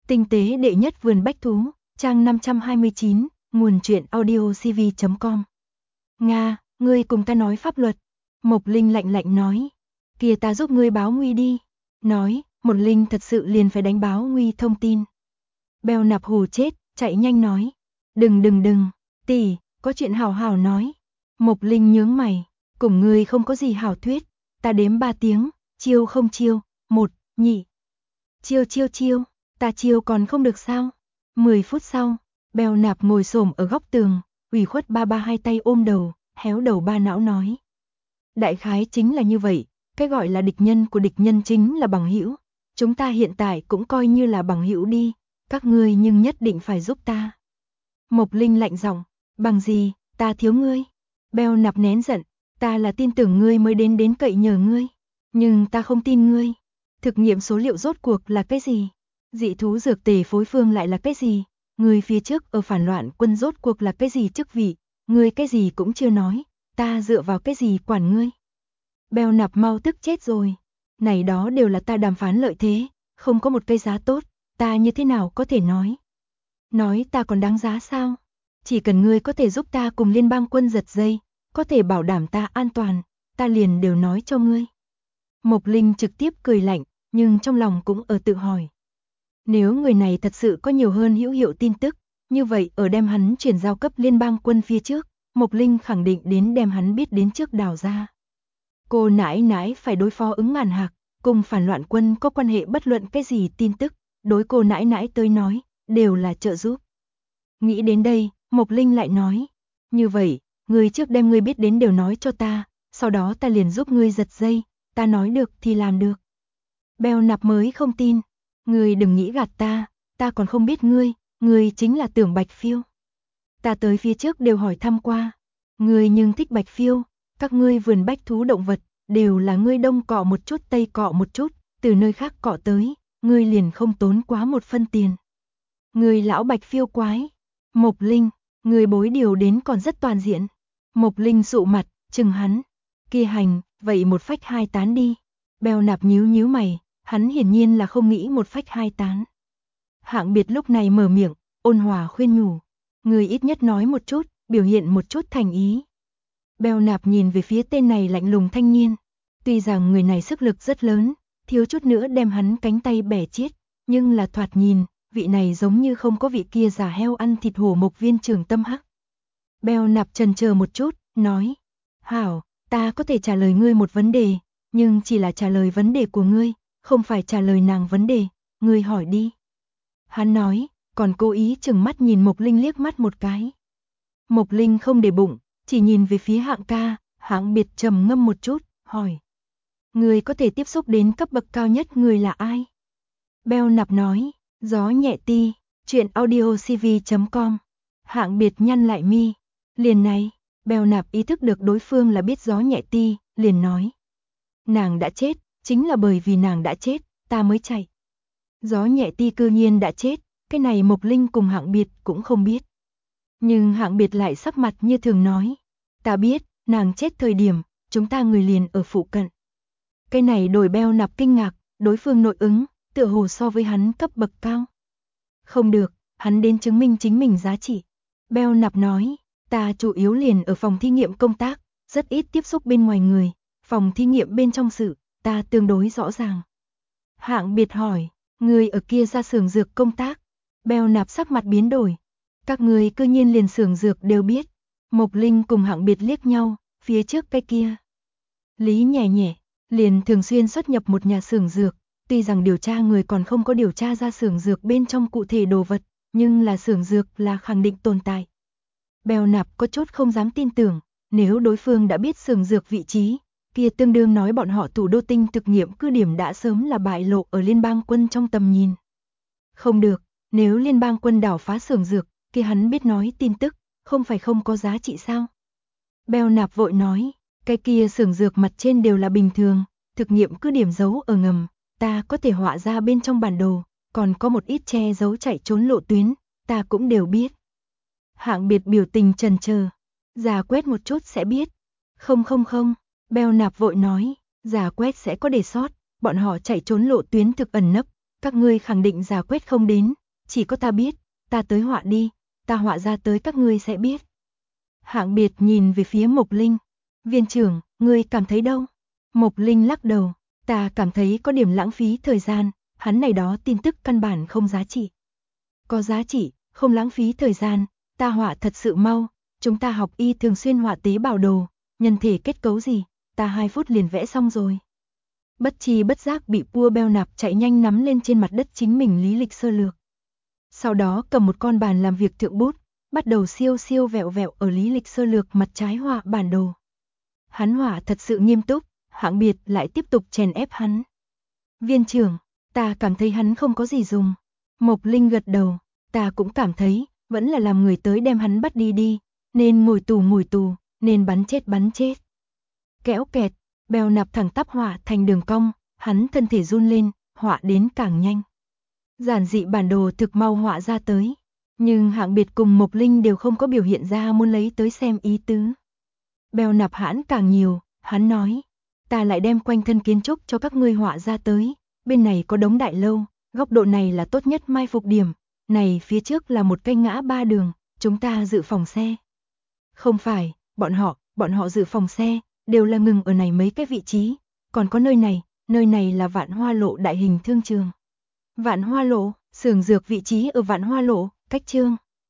Tinh tế đệ nhất vườn bách thú, trang 529, nguồn truyện audiocv.com. Nga, ngươi cùng ta nói pháp luật. Mộc Linh lạnh lạnh nói. Kìa ta giúp ngươi báo nguy đi. Nói, một Linh thật sự liền phải đánh báo nguy thông tin. Beo nạp hù chết, chạy nhanh nói. Đừng, tỷ, có chuyện hảo hảo nói. Mộc Linh nhướng mày, cùng ngươi không có gì hảo thuyết. Ta đếm 3 tiếng, chiêu không chiêu, 1, 2. Chiêu, ta chiêu còn không được sao? 10 phút sau, Beo nạp ngồi xổm ở góc tường, ủy khuất ba hai tay ôm đầu, héo đầu ba não nói. Đại khái chính là như vậy, cái gọi là địch nhân của địch nhân chính là bằng hữu. Chúng ta hiện tại cũng coi như là bằng hữu đi, các ngươi nhưng nhất định phải giúp ta. Mộc Linh lạnh giọng, bằng gì, ta thiếu ngươi. Beo nạp nén giận, ta là tin tưởng ngươi mới đến cậy nhờ ngươi, nhưng ta không tin ngươi. Thực nghiệm số liệu rốt cuộc là cái gì? Dị thú dược tề phối phương lại là cái gì? Ngươi phía trước ở phản loạn quân rốt cuộc là cái gì chức vị? Ngươi cái gì cũng chưa nói, ta dựa vào cái gì quản ngươi? Beo nạp mau tức chết rồi. Này đó đều là ta đàm phán lợi thế, không có một cây giá tốt, ta như thế nào có thể nói? Nói ta còn đáng giá sao? Chỉ cần ngươi có thể giúp ta cùng liên bang quân giật dây, có thể bảo đảm ta an toàn, ta liền đều nói cho ngươi. Mộc Linh trực tiếp cười lạnh, nhưng trong lòng cũng ở tự hỏi. Nếu người này thật sự có nhiều hơn hữu hiệu tin tức, như vậy ở đem hắn chuyển giao cấp liên bang quân phía trước, Mộc Linh khẳng định đến đem hắn biết đến trước đào ra. Cô nãi phải đối phó ứng ngàn hạc, cùng phản loạn quân có quan hệ bất luận cái gì tin tức, đối cô nãi tới nói, đều là trợ giúp. Nghĩ đến đây, Mộc Linh lại nói, như vậy, ngươi trước đem ngươi biết đến đều nói cho ta, sau đó ta liền giúp ngươi giật dây, ta nói được thì làm được. Beo nạp mới không tin, ngươi đừng nghĩ gạt ta còn không biết ngươi chính là Tưởng Bạch Phiêu. Ta tới phía trước đều hỏi thăm qua, ngươi nhưng thích Bạch Phiêu, các ngươi vườn bách thú động vật, đều là ngươi đông cọ một chút tây cọ một chút, từ nơi khác cọ tới, ngươi liền không tốn quá một phân tiền. Ngươi lão Bạch Phiêu quái, Mộc Linh, ngươi bối điều đến còn rất toàn diện. Mộc Linh sụ mặt, chừng hắn, kia hành, vậy một phách hai tán đi. Beo nạp nhíu mày, hắn hiển nhiên là không nghĩ một phách hai tán. Hạng Biệt lúc này mở miệng, ôn hòa khuyên nhủ, người ít nhất nói một chút, biểu hiện một chút thành ý. Beo nạp nhìn về phía tên này lạnh lùng thanh niên, tuy rằng người này sức lực rất lớn, thiếu chút nữa đem hắn cánh tay bẻ chiết, nhưng là thoạt nhìn, vị này giống như không có vị kia giả heo ăn thịt hổ Mộc Viên trưởng tâm hắc. Beo nạp chần chờ một chút, nói, hảo, ta có thể trả lời ngươi một vấn đề, nhưng chỉ là trả lời vấn đề của ngươi, không phải trả lời nàng vấn đề, ngươi hỏi đi. Hắn nói, còn cố ý chừng mắt nhìn Mộc Linh liếc mắt một cái. Mộc Linh không để bụng, chỉ nhìn về phía Hạng ca, Hạng Biệt trầm ngâm một chút, hỏi. Ngươi có thể tiếp xúc đến cấp bậc cao nhất người là ai? Beo nạp nói, gió nhẹ ti, chuyện audiocv.com. Hạng Biệt nhăn lại mi, liền này, Beo nạp ý thức được đối phương là biết gió nhẹ ti, liền nói. Nàng đã chết, chính là bởi vì nàng đã chết, ta mới chạy. Gió nhẹ ti cư nhiên đã chết, cái này Mộc Linh cùng Hạng Biệt cũng không biết. Nhưng Hạng Biệt lại sắc mặt như thường nói, ta biết, nàng chết thời điểm, chúng ta người liền ở phụ cận. Cái này đổi Beo nạp kinh ngạc, đối phương nội ứng, tựa hồ so với hắn cấp bậc cao. Không được, hắn đến chứng minh chính mình giá trị. Beo nạp nói, ta chủ yếu liền ở phòng thí nghiệm công tác, rất ít tiếp xúc bên ngoài người, phòng thí nghiệm bên trong sự, ta tương đối rõ ràng. Hạng Biệt hỏi, người ở kia ra xưởng dược công tác. Beo nạp sắc mặt biến đổi. Các người cư nhiên liền xưởng dược đều biết. Mộc Linh cùng Hạng Biệt liếc nhau, phía trước cái kia. Lý nhẹ, liền thường xuyên xuất nhập một nhà xưởng dược, tuy rằng điều tra người còn không có điều tra ra xưởng dược bên trong cụ thể đồ vật, nhưng là xưởng dược là khẳng định tồn tại. Beo nạp có chút không dám tin tưởng, nếu đối phương đã biết xưởng dược vị trí, kia tương đương nói bọn họ thủ đô tinh thực nghiệm cứ điểm đã sớm là bại lộ ở liên bang quân trong tầm nhìn. Không được, nếu liên bang quân đảo phá xưởng dược, kia hắn biết nói tin tức, không phải không có giá trị sao? Beo nạp vội nói, cái kia xưởng dược mặt trên đều là bình thường, thực nghiệm cứ điểm giấu ở ngầm, ta có thể họa ra bên trong bản đồ, còn có một ít che giấu chạy trốn lộ tuyến, ta cũng đều biết. Hạng Biệt biểu tình chần chờ, giả quét một chút sẽ biết. Không, Beo nạp vội nói, giả quét sẽ có để sót, bọn họ chạy trốn lộ tuyến thực ẩn nấp, Các ngươi khẳng định giả quét không đến, chỉ có ta biết, ta tới họa đi, ta họa ra tới các ngươi sẽ biết. Hạng Biệt nhìn về phía Mộc Linh. Viên trưởng, ngươi cảm thấy đâu? Mộc Linh lắc đầu, ta cảm thấy có điểm lãng phí thời gian, hắn này đó tin tức căn bản không giá trị. Có giá trị, không lãng phí thời gian, ta họa thật sự mau, chúng ta học y thường xuyên họa tế bào đồ, nhân thể kết cấu gì, ta 2 phút liền vẽ xong rồi. Bất chi bất giác bị Pua Beo Nạp chạy nhanh nắm lên trên mặt đất chính mình lý lịch sơ lược. Sau đó cầm một con bàn làm việc thượng bút, bắt đầu siêu siêu vẹo vẹo ở lý lịch sơ lược mặt trái họa bản đồ. Hắn họa thật sự nghiêm túc, Hạng Biệt lại tiếp tục chèn ép hắn. Viên trưởng, ta cảm thấy hắn không có gì dùng. Mộc Linh gật đầu, ta cũng cảm thấy, vẫn là làm người tới đem hắn bắt đi đi, nên ngồi tù, nên bắn chết. Kéo kẹt, Beo Nạp thẳng tắp họa thành đường cong, hắn thân thể run lên, họa đến càng nhanh. Giản dị bản đồ thực mau họa ra tới, nhưng Hạng Biệt cùng Mộc Linh đều không có biểu hiện ra muốn lấy tới xem ý tứ. Beo Nạp hãn càng nhiều, hắn nói, ta lại đem quanh thân kiến trúc cho các ngươi họa ra tới, bên này có đống đại lâu, góc độ này là tốt nhất mai phục điểm, này phía trước là một cây ngã ba đường, chúng ta dự phòng xe. Không phải, bọn họ dự phòng xe, đều là ngừng ở này mấy cái vị trí, còn có nơi này là Vạn Hoa Lộ đại hình thương trường. Vạn Hoa Lộ, xưởng dược vị trí ở Vạn Hoa Lộ, cách Trương